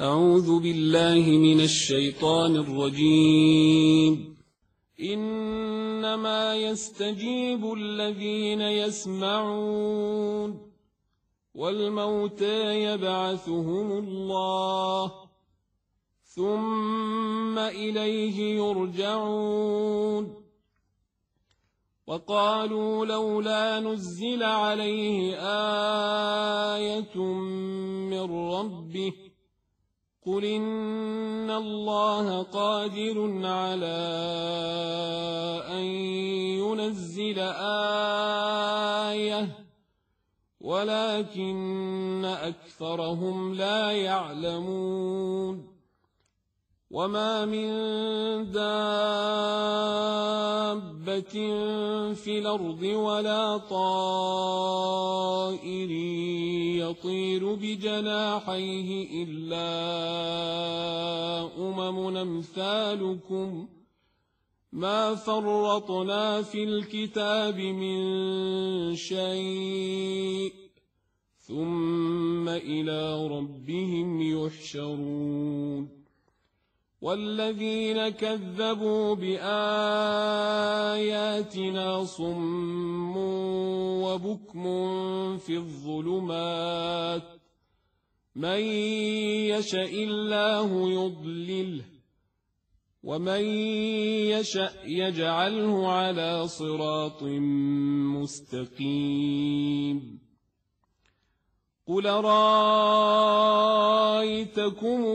أعوذ بالله من الشيطان الرجيم. إنما يستجيب الذين يسمعون والموتى يبعثهم الله ثم إليه يرجعون. وقالوا لولا نزل عليه آية من ربه قل إن الله قادر على أن ينزل آية ولكن أكثرهم لا يعلمون. وما من دابة في الأرض ولا طائر يطير بجناحيه إلا أمثالكم ما فرطنا في الكتاب من شيء ثم إلى ربهم يحشرون. والذين كذبوا بآياتنا صم وبكم في الظلمات من يشاء الله يضلله ومن يشاء يجعله على صراط مستقيم. قل رأيتكم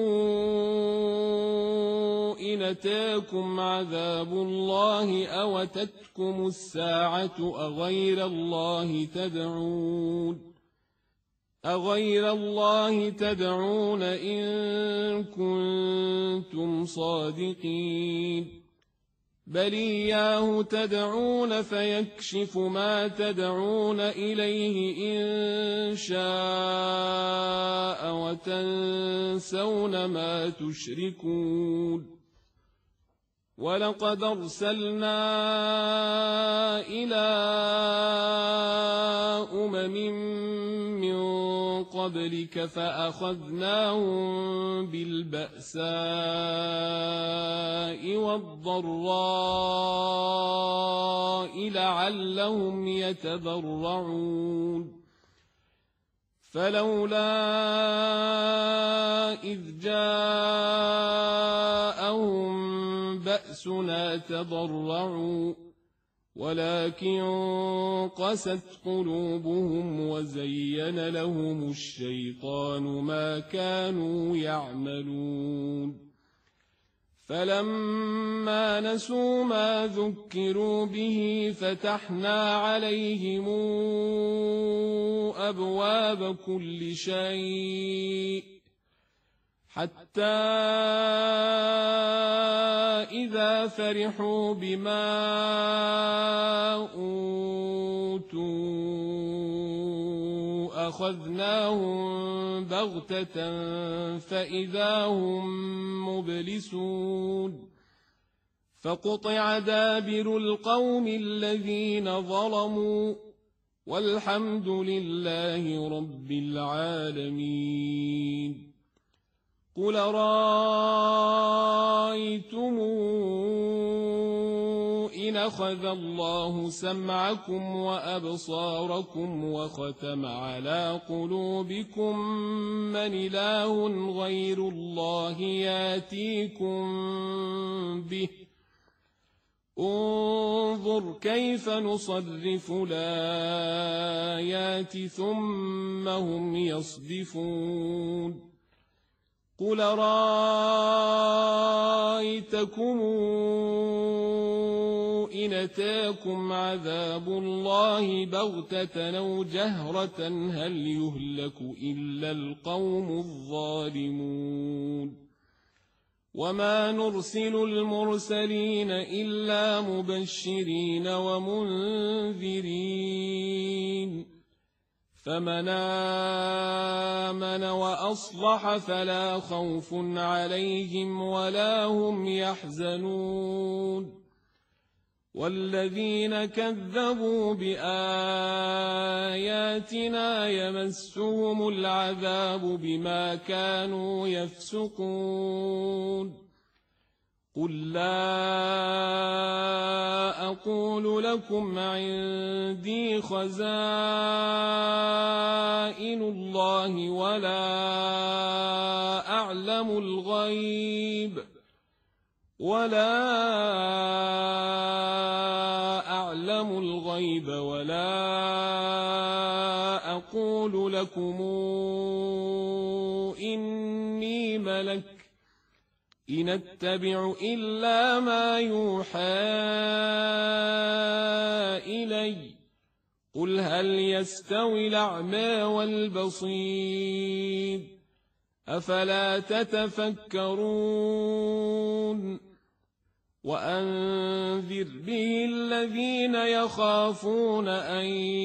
إن أتاكم عذاب الله أو أتتكم الساعة أغير الله تدعون إن كنتم صادقين. بل إياه تدعون فيكشف ما تدعون إليه إن شاء وتنسون ما تشركون. ولقد أرسلنا إلى من قبلك فأخذناهم بالبأساء والضراء لعلهم يتضرعون. فلولا إذ جاءهم بأسنا تضرعوا ولكن قست قلوبهم وزين لهم الشيطان ما كانوا يعملون. فلما نسوا ما ذكروا به فتحنا عليهم أبواب كل شيء حتى إذا فرحوا بما أوتوا أخذناهم بغتة فإذا هم مبلسون. فقطع دابر القوم الذين ظلموا والحمد لله رب العالمين. قل رأيتم إن أخذ الله سمعكم وأبصاركم وختم على قلوبكم من إله غير الله ياتيكم به انظر كيف نصرف الآيات ثم هم يصدفون. قل رأيتكم إن أتاكم عذاب الله بغتة أو جهرة هل يهلك إلا القوم الظالمون. وما نرسل المرسلين إلا مبشرين ومنذرين فمن آمن وأصلح فلا خوف عليهم ولا هم يحزنون. والذين كذبوا بآياتنا يمسهم العذاب بما كانوا يفسقون قل لا أقول لكم عندي خزائن الله ولا أعلم الغيب ولا أقول لكم إني ملك إن أتبع إلا ما يوحى إلي قل هل يستوي الأعمى والبصير أفلا تتفكرون وأنذر به الذين يخافون أن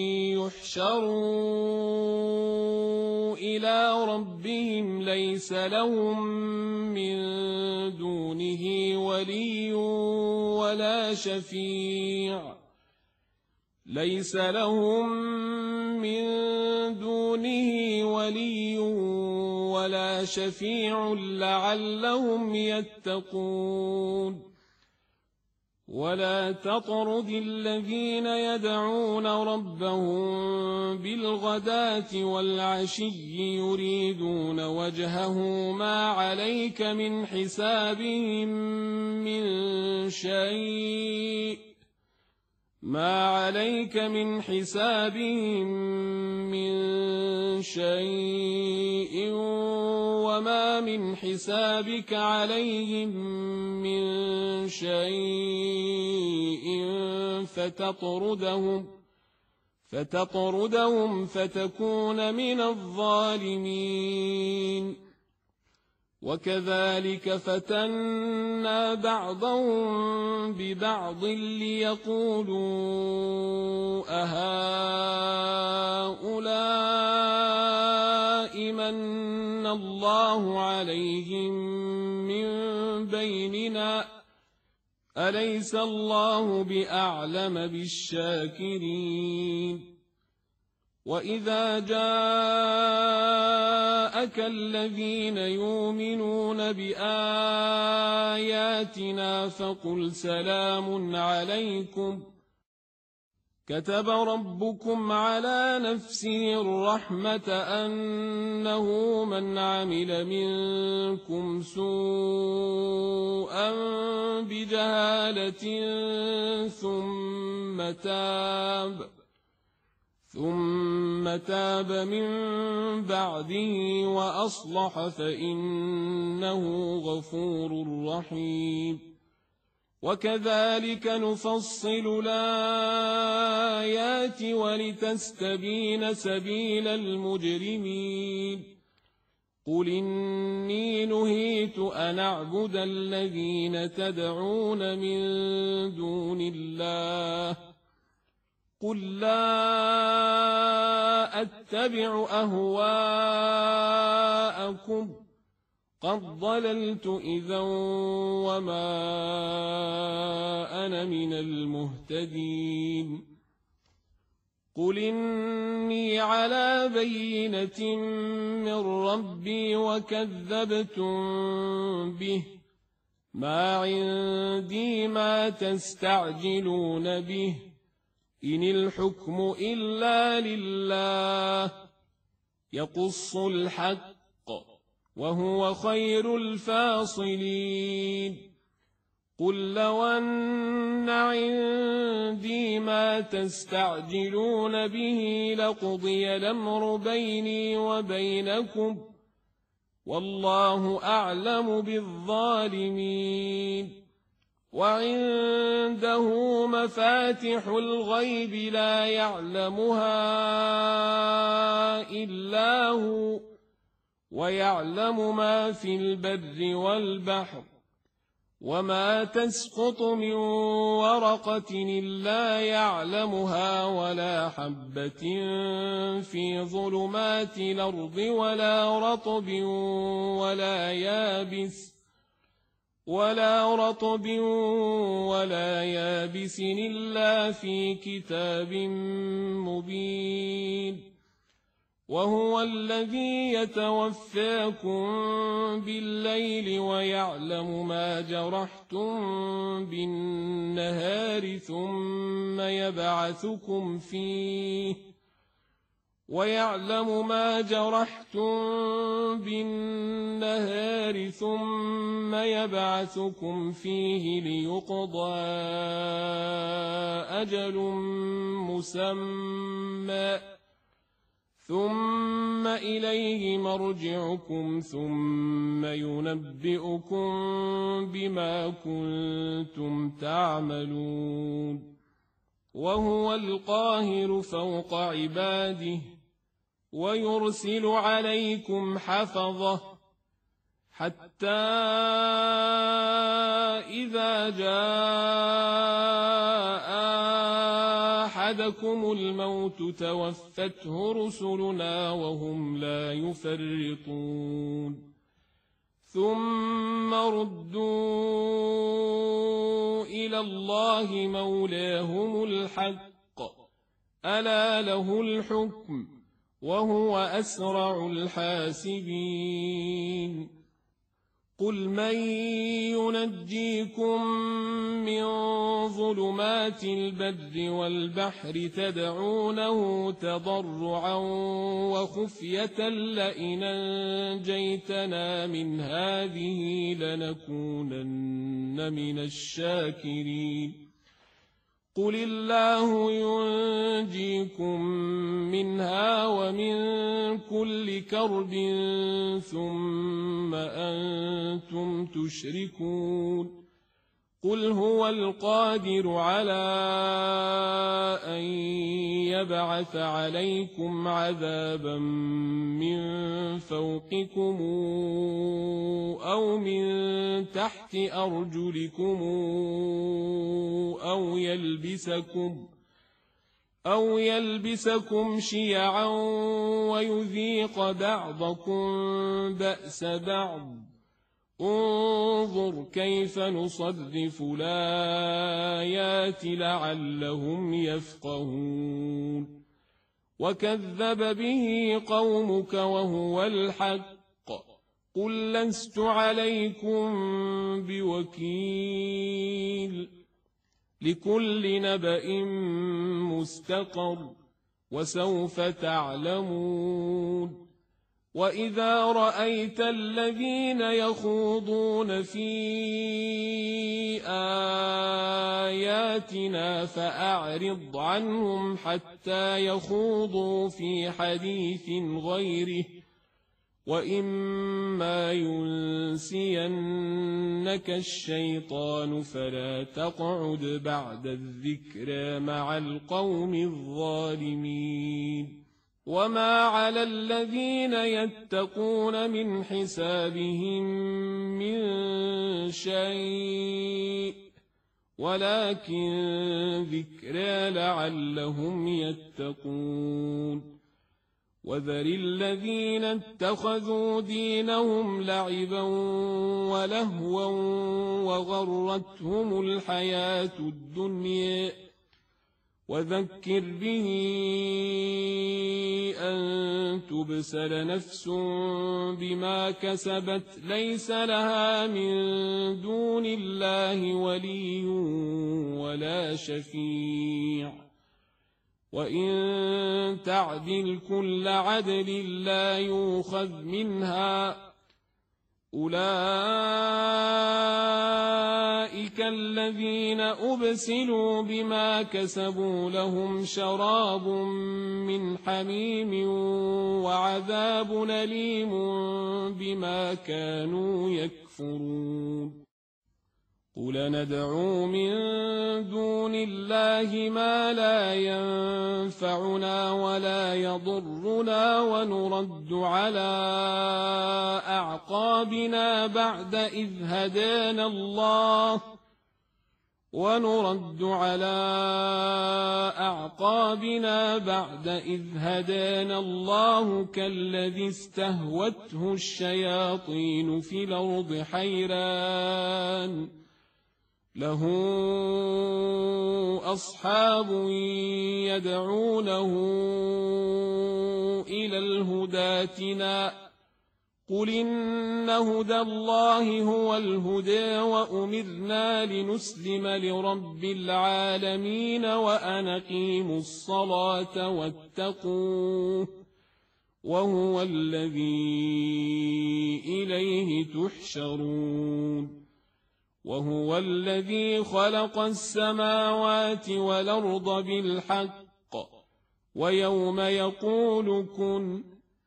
يحشروا إلى ربهم ليس لهم من دونه ولي ولا شفيع لعلهم يتقون ولا تطرد الذين يدعون ربهم بالغداة والعشي يريدون وجهه ما عليك من حسابهم من شيء وما من حسابك عليهم من شيء فتطردهم فتكون من الظالمين وكذلك فتنا بعضهم ببعض ليقولوا أهؤلاء من الله عليهم من بيننا أليس الله بأعلم بالشاكرين وإذا جاءك الذين يؤمنون بآياتنا فقل سلام عليكم كتب ربكم على نفسه الرحمة أنه من عمل منكم سوءا بجهالة ثم تاب من بعده وأصلح فإنه غفور رحيم وكذلك نفصل الآيات ولتستبين سبيل المجرمين قل إني نهيت أن أعبد الذين تدعون من دون الله قل لا أتبع أهواءكم قد ضللت إذا وما أنا من المهتدين قل إني على بينة من ربي وكذبتم به ما عندي ما تستعجلون به إن الحكم إلا لله يقص الحق وهو خير الفاصلين قل لو أن عندي ما تستعجلون به لقضي الأمر بيني وبينكم والله أعلم بالظالمين وعنده مفاتح الغيب لا يعلمها إلا هو ويعلم ما في البر والبحر وما تسقط من ورقة إلا يعلمها ولا حبة في ظلمات الأرض ولا رطب ولا يابس ولا رطب ولا يابس إلا في كتاب مبين وهو الذي يتوفاكم بالليل ويعلم ما جرحتم بالنهار ثم يبعثكم فيه ليقضى أجل مسمى ثم إليه مرجعكم ثم ينبئكم بما كنتم تعملون وهو القاهر فوق عباده ويرسل عليكم حفظة حتى إذا جاء أحدكم الموت توفته رسلنا وهم لا يفرطون ثم ردوا إلى الله مولاهم الحق ألا له الحكم وهو أسرع الحاسبين قل من ينجيكم من ظلمات البر والبحر تدعونه تضرعا وخفية لئن أنجيتنا من هذه لنكونن من الشاكرين قل الله ينجيكم منها ومن كل كرب ثم أنتم تشركون قل هو القادر على أن يبعث عليكم عذابا من فوقكم أو من تحت أرجلكم أو يلبسكم شيعا ويذيق بعضكم بأس بعض انظر كيف نصرف الآيات لعلهم يفقهون وكذب به قومك وهو الحق قل لست عليكم بوكيل لكل نبأ مستقر وسوف تعلمون وإذا رأيت الذين يخوضون في آياتنا فأعرض عنهم حتى يخوضوا في حديث غيره وإما ينسينك الشيطان فلا تقعد بعد الذكرى مع القوم الظالمين وما على الذين يتقون من حسابهم من شيء ولكن ذكرى لعلهم يتقون وذر الذين اتخذوا دينهم لعبا ولهوا وغرتهم الحياة الدنيا وذكر به أن تبسل نفس بما كسبت ليس لها من دون الله ولي ولا شفيع وإن تعدل كل عدل لا يؤخذ منها أولئك الذين أبسلوا بما كسبوا لهم شراب من حميم وعذاب أليم بما كانوا يكفرون قل ندعو من دون الله ما لا ينفعنا ولا يضرنا ونرد على أعقابنا بعد إذ هدانا الله ونرد على أعقابنا بعد إذ هدانا الله كالذي استهوته الشياطين في الأرض حيران له أصحاب يدعونه إلى الهدى ائتنا قل إن هدى الله هو الهدى وأمرنا لنسلم لرب العالمين وأن أقيموا الصلاة واتقوه وهو الذي إليه تحشرون وهو الذي خلق السماوات والأرض بالحق ويوم يقول كن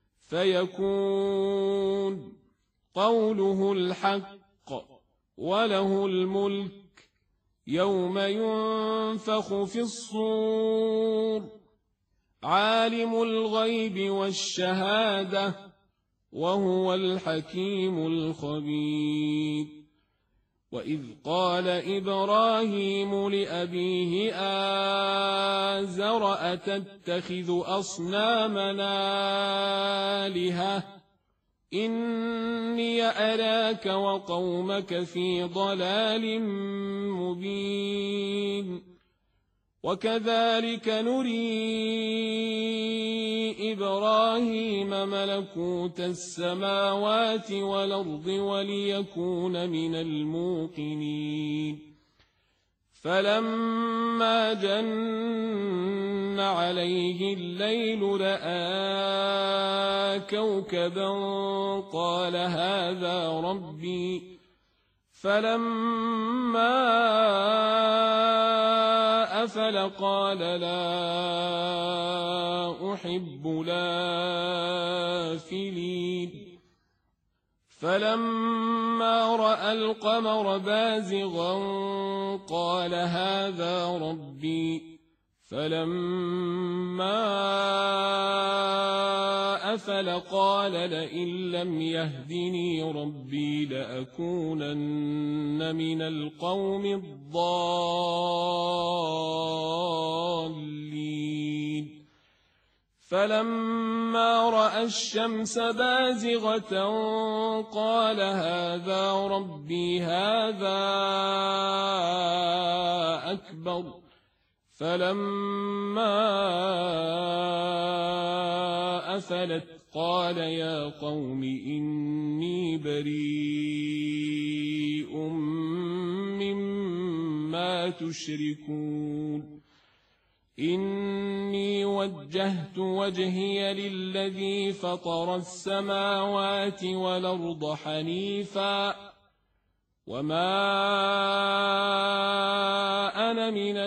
فيكون قوله الحق وله الملك يوم ينفخ في الصور عالم الغيب والشهادة وهو الحكيم الخبير وإذ قال إبراهيم لأبيه آزر أتتخذ أصنامنا آلهة إني أراك وقومك في ضلال مبين وكذلك نري إبراهيم ملكوت السماوات والأرض وليكون من الموقنين فلما جن عليه الليل رأى كوكبا قال هذا ربي فلما أفل قال لا أحب الآفلين فلما رأى القمر بازغا قال هذا ربي فلما أفل قال لئن لم يهدني ربي لأكونن من القوم الضالين فلما رأى الشمس بازغة قال هذا ربي هذا أكبر فلما أفلت قال يا قوم إني بريء مما تشركون إني وجهت وجهي للذي فطر السماوات والأرض حنيفا وما أنا من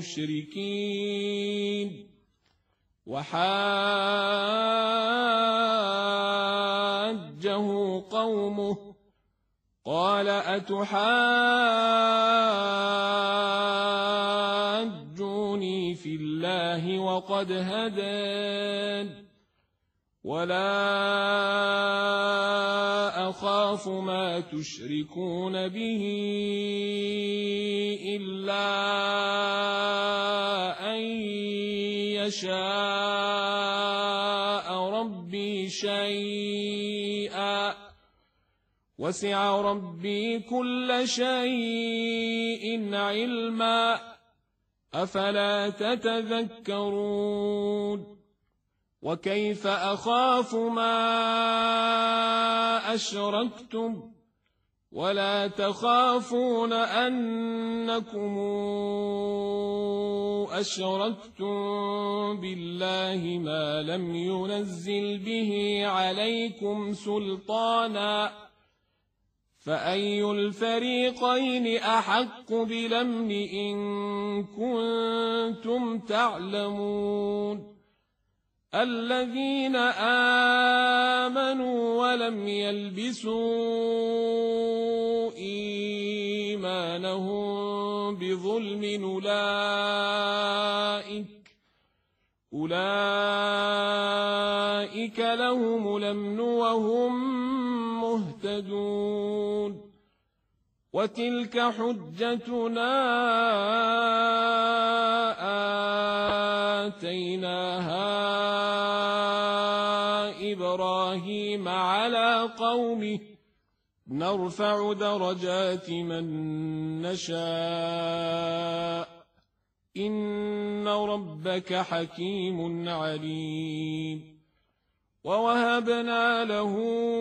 المشركين وحاجه قومه قال أتحاجوني في الله وقد هدان ولا أخاف ما تشركون به إلا أن يشاء ربي شيئا وسع ربي كل شيء علما أفلا تتذكرون وكيف أخاف ما أشركتم ولا تخافون أنكم أشركتم بالله ما لم ينزل به عليكم سلطانا فأي الفريقين أحق بالأمن إن كنتم تعلمون الذين آمنوا ولم يلبسوا إيمانهم بظلم أولئك لهم الأمن وهم مهتدون وتلك حجتنا آتيناها إبراهيم على قومه نرفع درجات من نشاء إن ربك حكيم عليم. ووهبنا له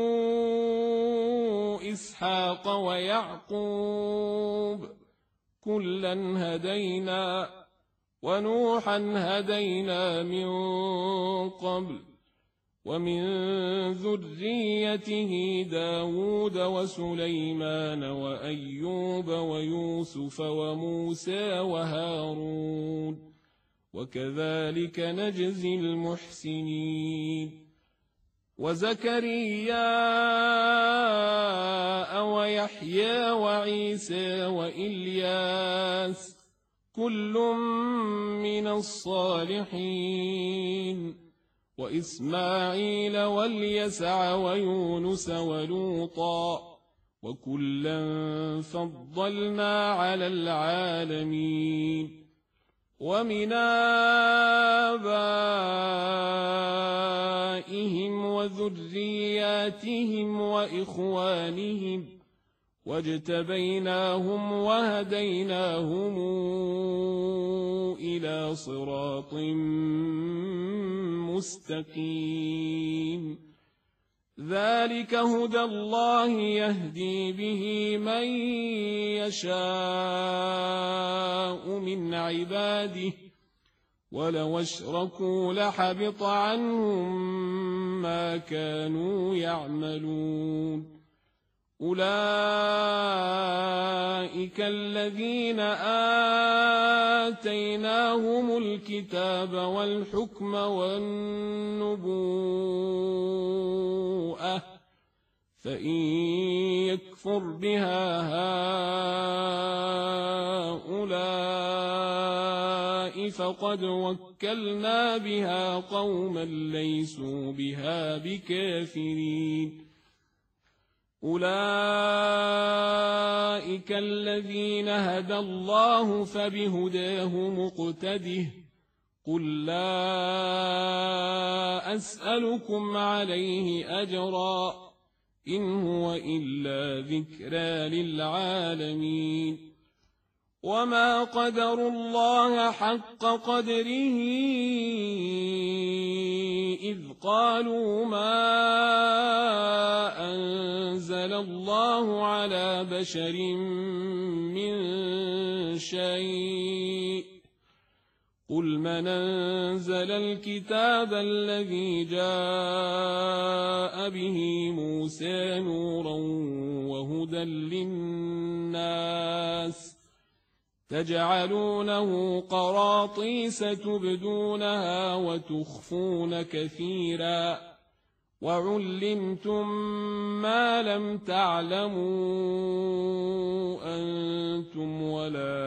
إسحاق ويعقوب كلا هدينا ونوحا هدينا من قبل ومن ذريته داود وسليمان وأيوب ويوسف وموسى وهارون وكذلك نجزي المحسنين. وزكريا ويحيى وعيسى وإلياس كل من الصالحين وإسماعيل واليسع ويونس ولوطا وكلا فضلنا على العالمين. ومن آبائهم وذرياتهم وإخوانهم واجتبيناهم وهديناهم إلى صراط مستقيم. ذلك هدى الله يهدي به من يشاء من عباده ولو اشركوا لحبط عنهم ما كانوا يعملون. أولئك الذين آتيناهم الكتاب والحكم والنبوءة فإن يكفر بها هؤلاء فقد وكلنا بها قوما ليسوا بها بكافرين. أولئك الذين هدى الله فبهداه مقتده قل لا أسألكم عليه أجرا إن هو إلا ذكرى للعالمين. وما قدروا الله حق قدره إذ قالوا ما أنزل الله على بشر من شيء قل من أنزل الكتاب الذي جاء به موسى نورا وهدى للناس تجعلونه قراطيس تبدونها وتخفون كثيرا وعلمتم ما لم تعلموا أنتم ولا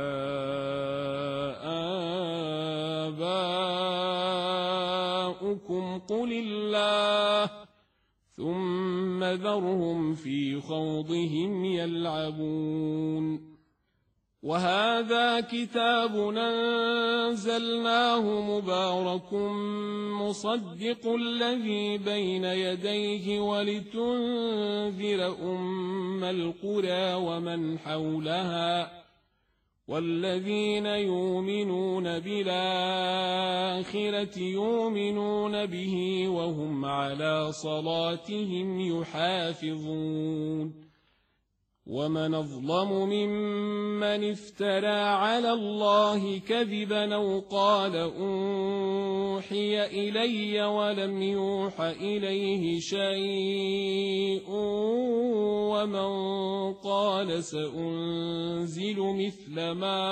آباؤكم قل الله ثم ذرهم في خوضهم يلعبون. وهذا كتاب أنزلناه مبارك مصدق الذي بين يديه ولتنذر أم القرى ومن حولها والذين يؤمنون بالآخرة يؤمنون به وهم على صلاتهم يحافظون. ومن أظلم ممن افترى على الله كذبا أو قال أوحي إلي ولم يوح إليه شيء ومن قال سأنزل مثل ما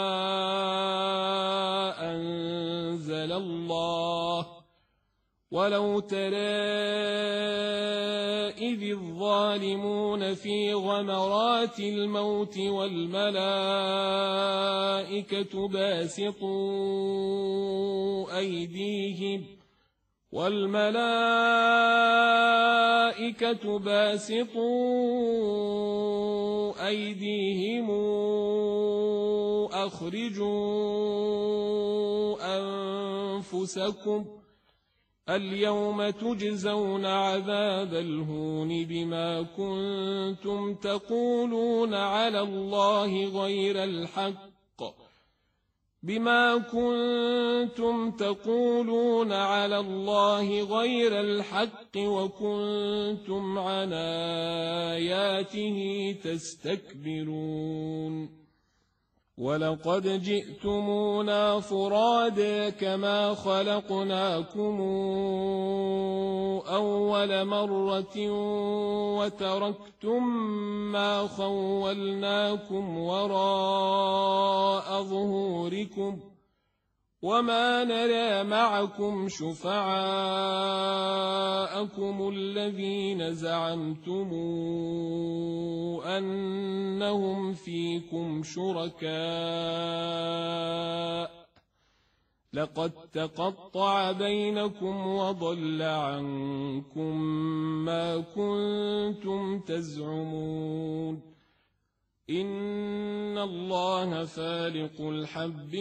أنزل الله ولو ترى إذ الظالمون في غمرات الموت والملائكة باسطوا أيديهم أخرجوا أنفسكم اليوم تجزون عذاب الهون بما كنتم تقولون على الله غير الحق وكنتم عن آياته تستكبرون ولقد جئتمونا فرادا كما خلقناكم أول مرة وتركتم ما خولناكم وراء ظهوركم وما نرى معكم شفعاءكم الذين زعمتم أنهم فيكم شركاء لقد تقطع بينكم وضل عنكم ما كنتم تزعمون إن الله فالق الحب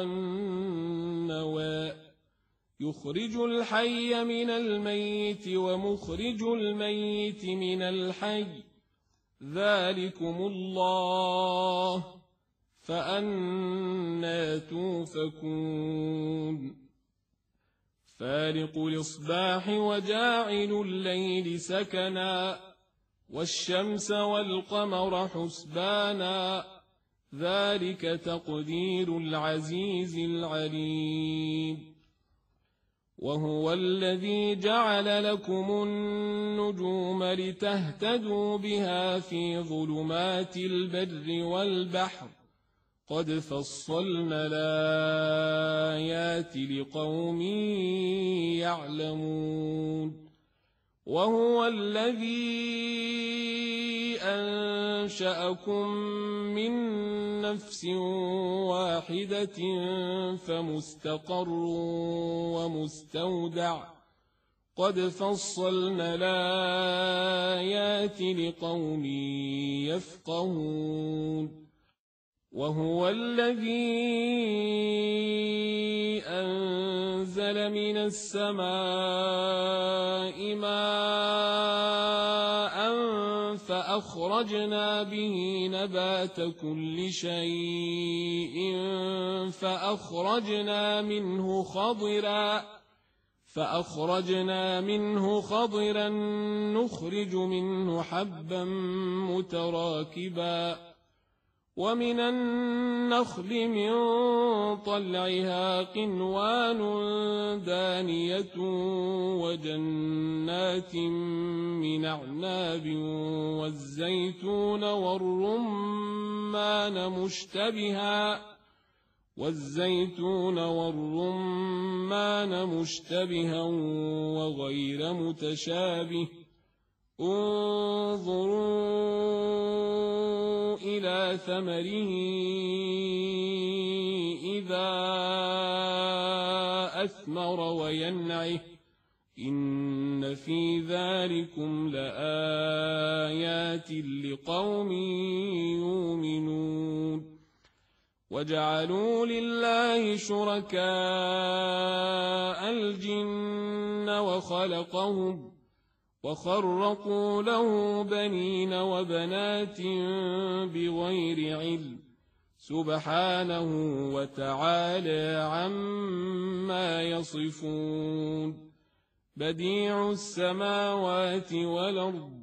والنوى يخرج الحي من الميت ومخرج الميت من الحي ذلكم الله فأنى توفكون فالق الإصباح وجاعل الليل سكنا والشمس والقمر حسبانا ذلك تقدير العزيز العليم وهو الذي جعل لكم النجوم لتهتدوا بها في ظلمات البر والبحر قد فصلنا الآيات لقوم يعلمون وهو الذي أنشأكم من نفس واحدة فمستقر ومستودع قد فصلنا الآيات لقوم يفقهون وهو الذي أنزل من السماء ماء فأخرجنا به نبات كل شيء فأخرجنا منه خضرا نخرج منه حبا متراكبا ومن النخل من طلعها قنوان دانية وجنات من أعناب والزيتون والرمان مشتبها وغير متشابه انظروا إلى ثمره إذا أثمر وينعه إن في ذلكم لآيات لقوم يؤمنون وجعلوا لله شركاء الجن وخرقوا له بنين وبنات بغير علم سبحانه وتعالى عما يصفون بديع السماوات والأرض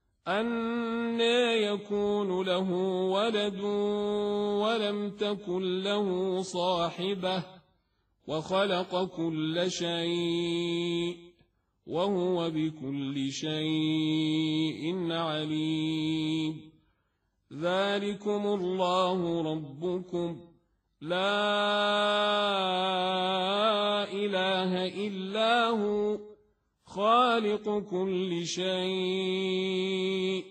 أنى يكون له ولد ولم تكن له صاحبة وخلق كل شيء وهو بكل شيء عليم ذلكم الله ربكم لا إله إلا هو خالق كل شيء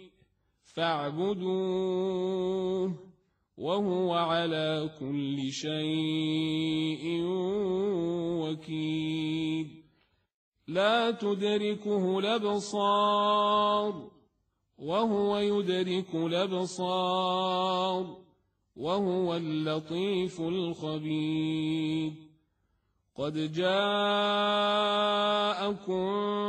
فاعبدوه وهو على كل شيء وكيل لا تدركه الأبصار وهو يدرك الأبصار وهو اللطيف الخبير قد جاءكم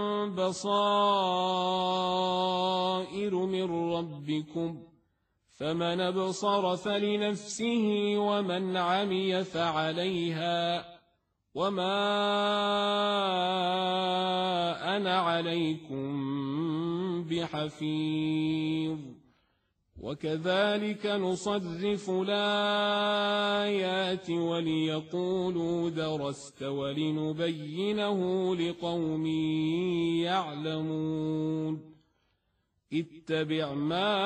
بصائر من ربكم فمن أبصر فلنفسه ومن عمي فعليها وما أنا عليكم بحفيظ وكذلك نصرف الآيات وليقولوا درست ولنبينه لقوم يعلمون اتبع ما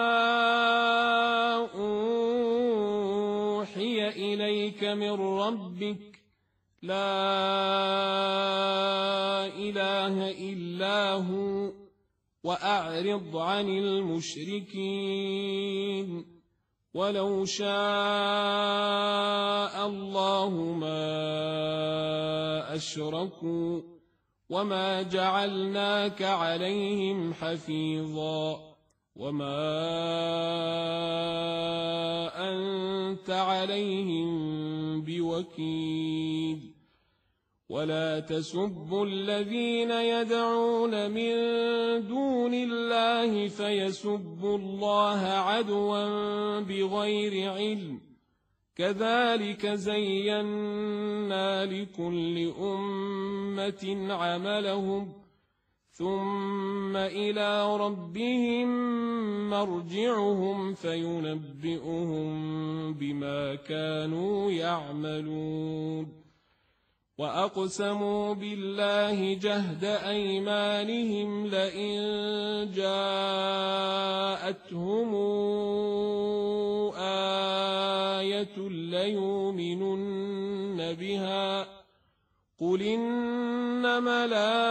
أوحي إليك من ربك لا إله إلا هو وأعرض عن المشركين ولو شاء الله ما أشركوا وما جعلناك عليهم حفيظا وما أنت عليهم بوكيل ولا تسبوا الذين يدعون من دون الله فيسبوا الله عدوا بغير علم كذلك زينا لكل أمة عملهم ثم إلى ربهم مرجعهم فينبئهم بما كانوا يعملون وأقسموا بالله جهد أيمانهم لئن جاءتهم آية ليؤمنن بها قل إنما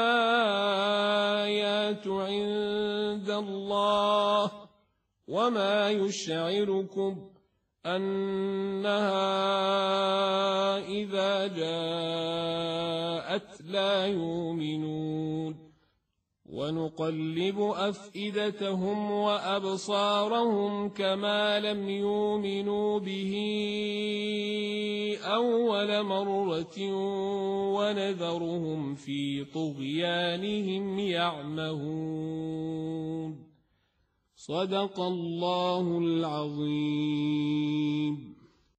الآيات عند الله وما يشعركم أنها إذا جاءت لا يؤمنون ونقلب أفئدتهم وأبصارهم كما لم يؤمنوا به أول مرة ونذرهم في طغيانهم يعمهون صدق الله العظيم.